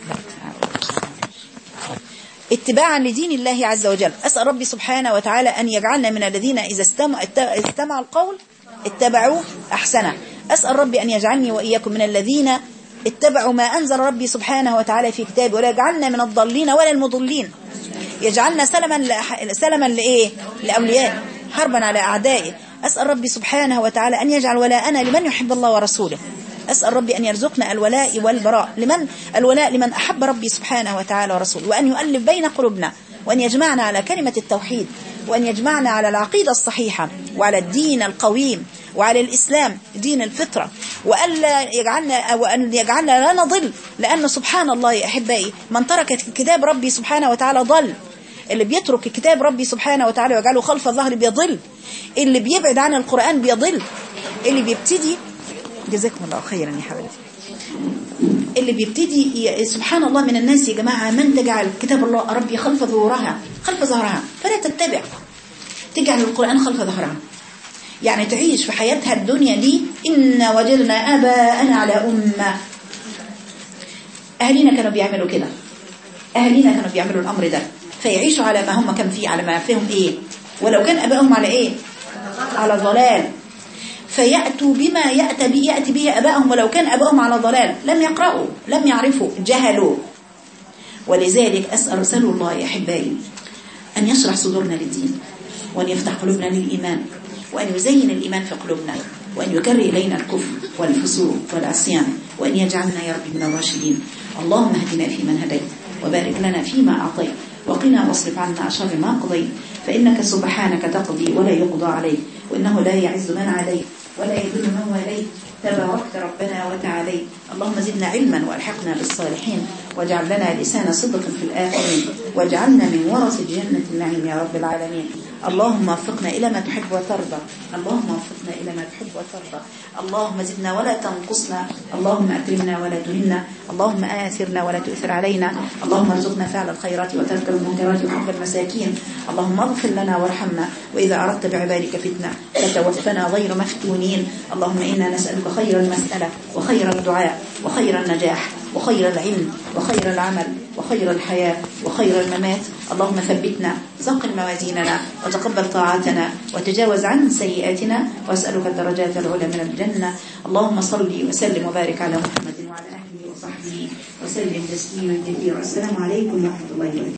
اتباعا لدين الله عز وجل. أسأل ربي سبحانه وتعالى أن يجعلنا من الذين إذا استمع, استمع القول اتبعوا أحسنه. أسأل ربي أن يجعلني وإياكم من الذين اتبعوا ما أنزل ربي سبحانه وتعالى في كتابه، ولا يجعلنا من الضالين ولا المضلين، يجعلنا سلما سلما لإيه؟ لأولياء، حربا على أعدائه. أسأل ربي سبحانه وتعالى أن يجعل ولاءنا لمن يحب الله ورسوله. أسأل ربي أن يرزقنا الولاء والبراء، لمن الولاء لمن أحب ربي سبحانه وتعالى ورسوله، وأن يؤلف بين قلوبنا، وأن يجمعنا على كلمة التوحيد، وأن يجمعنا على العقيدة الصحيحة، وعلى الدين القويم، وعلى الإسلام دين الفطرة، وألا يجعلنا وأن يجعلنا لا نضل، لأن سبحان الله يا أحبائي من ترك كتاب ربي سبحانه وتعالى ضل. اللي بيترك كتاب ربي سبحانه وتعالى ويجعله خلف ظهر بيضل، اللي بيبعد عن القرآن بيضل، اللي بيبتدي جزاكم الله خيرا يا حبيبتي اللي بيبتدي سبحان الله من الناس يا جماعة من تجعل كتاب الله ربي خلف ظهورها خلف ظهرها فلا تتبع، تجعل القرآن خلف ظهرها، يعني تعيش في حياتها الدنيا دي إن وجدنا آباءنا على أمة. أهلنا كانوا بيعملوا كده، أهلنا كانوا بيعملوا الأمر ده، فيعيشوا على ما هم كان فيه، على ما فيهم إيه، ولو كان أبائهم على إيه، على ضلال، فيأتوا بما يأتي به, يأتي به أبائهم ولو كان أبائهم على ضلال، لم يقرأوا، لم يعرفوا، جهلوا. ولذلك أسأل أسأل الله يا أحبائي أن يشرح صدورنا للدين، وأن يفتح قلوبنا للإيمان، وأن يزين الإيمان في قلوبنا، وأن يكر إلينا الكفر والفسوق والعصيان، وأن يجعلنا يا رب من الراشدين. اللهم اهدنا فيمن هديت، وبارك لنا فيما أعطيت، وقنا واصرف عنا شر ما قضيت، فإنك سبحانك تقضي ولا يقضى عليك، وإنه لا يعز من عليك ولا يذل من واليت، تباركت ربنا وتعاليت. اللهم زدنا علما والحقنا بالصالحين، واجعل لنا لسان صدق في الآخرين، واجعلنا من ورثة جنة النعيم يا رب العالمين. اللهم وفقنا إلى ما تحب وترضى، اللهم وفقنا إلى ما تحب وترضى. اللهم زدنا ولا تنقصنا، اللهم أكرمنا ولا تهنا، اللهم آثرنا ولا تؤثر علينا، اللهم ارزقنا فعل الخيرات وترك المنكرات وحب المساكين. اللهم اغفر لنا وارحمنا، وإذا أردت بعبادك فتنة فتوفنا غير مفتونين. اللهم إنا نسألك خير المسألة وخير الدعاء وخير النجاح وخير العلم وخير العمل وخير الحياة وخير الممات. اللهم ثبتنا، ثقل موازيننا، وتقبل طاعاتنا، وتجاوز عن سيئاتنا، واسألك الدرجات العلى من الجنة. اللهم صل وسلم وبارك على محمد وعلى آله وصحبه وسلم تسليما كثيرا. السلام عليكم ورحمة الله وبركاته.